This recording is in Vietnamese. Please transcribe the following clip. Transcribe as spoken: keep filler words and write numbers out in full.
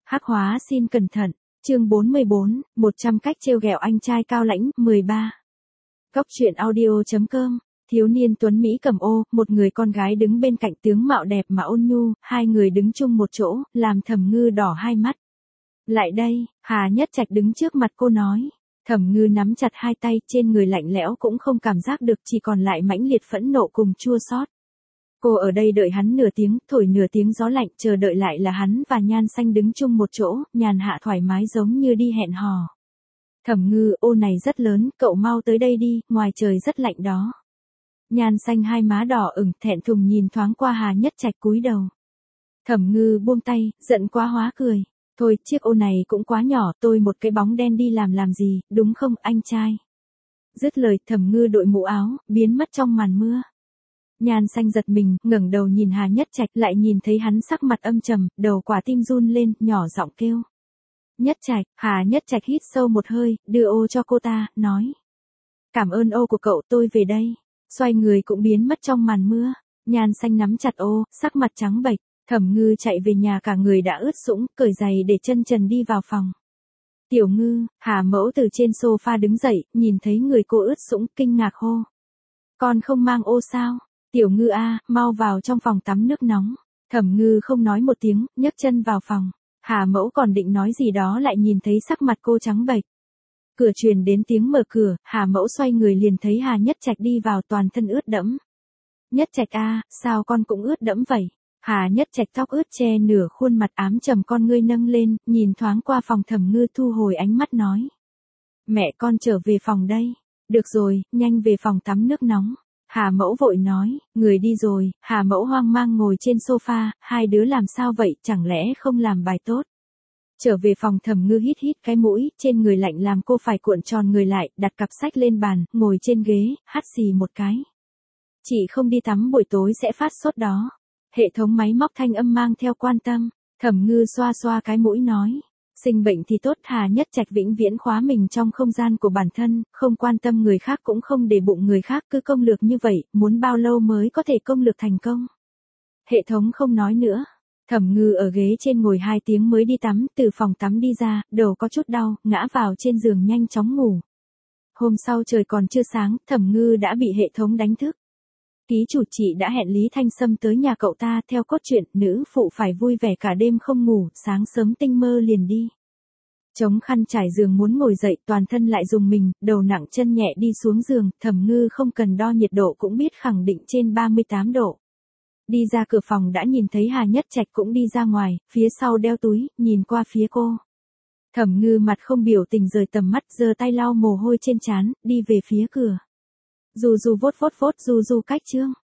Hắc hóa xin cẩn thận, chương bốn mươi bốn, một trăm cách trêu ghẹo anh trai cao lãnh, mười ba. Cốc truyện audio.com, thiếu niên tuấn Mỹ cầm ô, một người con gái đứng bên cạnh tướng mạo đẹp mà ôn nhu, hai người đứng chung một chỗ, làm Thẩm Ngư đỏ hai mắt. Lại đây, Hà Nhất Trạch đứng trước mặt cô nói. Thẩm Ngư nắm chặt hai tay, trên người lạnh lẽo cũng không cảm giác được, chỉ còn lại mãnh liệt phẫn nộ cùng chua xót. Cô ở đây đợi hắn nửa tiếng, thổi nửa tiếng gió lạnh, chờ đợi lại là hắn và Nhan Xanh đứng chung một chỗ, nhàn hạ thoải mái giống như đi hẹn hò. Thẩm Ngư, ô này rất lớn, cậu mau tới đây đi, ngoài trời rất lạnh đó. Nhan Xanh hai má đỏ ửng, thẹn thùng nhìn thoáng qua Hà Nhất Trạch cúi đầu. Thẩm Ngư buông tay, giận quá hóa cười. Thôi, chiếc ô này cũng quá nhỏ, tôi một cái bóng đen đi làm làm gì, đúng không, anh trai? Dứt lời, Thẩm Ngư đội mũ áo, biến mất trong màn mưa. Nhan Xanh giật mình, ngẩng đầu nhìn Hà Nhất Trạch, lại nhìn thấy hắn sắc mặt âm trầm, đầu quả tim run lên, nhỏ giọng kêu. Nhất Trạch, Hà Nhất Trạch hít sâu một hơi, đưa ô cho cô ta, nói. Cảm ơn ô của cậu, tôi về đây. Xoay người cũng biến mất trong màn mưa. Nhan Xanh nắm chặt ô, sắc mặt trắng bệch. Thẩm Ngư chạy về nhà cả người đã ướt sũng, cởi giày để chân trần đi vào phòng. Tiểu Ngư, Hà Mẫu từ trên sofa đứng dậy, nhìn thấy người cô ướt sũng, kinh ngạc hô. Con không mang ô sao? Tiểu Ngư a, mau vào trong phòng tắm nước nóng. Thẩm Ngư không nói một tiếng, nhấc chân vào phòng. Hà Mẫu còn định nói gì đó lại nhìn thấy sắc mặt cô trắng bệch. Cửa truyền đến tiếng mở cửa, Hà Mẫu xoay người liền thấy Hà Nhất Trạch đi vào toàn thân ướt đẫm. Nhất Trạch a, sao con cũng ướt đẫm vậy? Hà Nhất Trạch tóc ướt che nửa khuôn mặt, ám trầm con ngươi nâng lên, nhìn thoáng qua phòng Thẩm Ngư, thu hồi ánh mắt nói. Mẹ con trở về phòng đây. Được rồi, nhanh về phòng tắm nước nóng. Hà Mẫu vội nói, người đi rồi. Hà Mẫu hoang mang ngồi trên sofa, hai đứa làm sao vậy, chẳng lẽ không làm bài tốt? Trở về phòng, Thẩm Ngư hít hít cái mũi, trên người lạnh làm cô phải cuộn tròn người lại, đặt cặp sách lên bàn, ngồi trên ghế, hắt xì một cái. Chị không đi tắm buổi tối sẽ phát sốt đó. Hệ thống máy móc thanh âm mang theo quan tâm. Thẩm Ngư xoa xoa cái mũi nói. Sinh bệnh thì tốt, Hà Nhất Trạch vĩnh viễn khóa mình trong không gian của bản thân, không quan tâm người khác cũng không để bụng người khác, cứ công lược như vậy, muốn bao lâu mới có thể công lược thành công. Hệ thống không nói nữa. Thẩm Ngư ở ghế trên ngồi hai tiếng mới đi tắm, từ phòng tắm đi ra, đầu có chút đau, ngã vào trên giường nhanh chóng ngủ. Hôm sau trời còn chưa sáng, Thẩm Ngư đã bị hệ thống đánh thức. Ký chủ chị đã hẹn Lý Thanh Sâm tới nhà cậu ta, theo cốt truyện, nữ phụ phải vui vẻ cả đêm không ngủ, sáng sớm tinh mơ liền đi. Chống khăn trải giường muốn ngồi dậy, toàn thân lại rùng mình, đầu nặng chân nhẹ đi xuống giường, Thẩm Ngư không cần đo nhiệt độ cũng biết khẳng định trên ba mươi tám độ. Đi ra cửa phòng đã nhìn thấy Hà Nhất Trạch cũng đi ra ngoài, phía sau đeo túi, nhìn qua phía cô. Thẩm Ngư mặt không biểu tình rời tầm mắt, giơ tay lau mồ hôi trên trán, đi về phía cửa. Dù dù vốt vốt vốt, dù dù cách chương.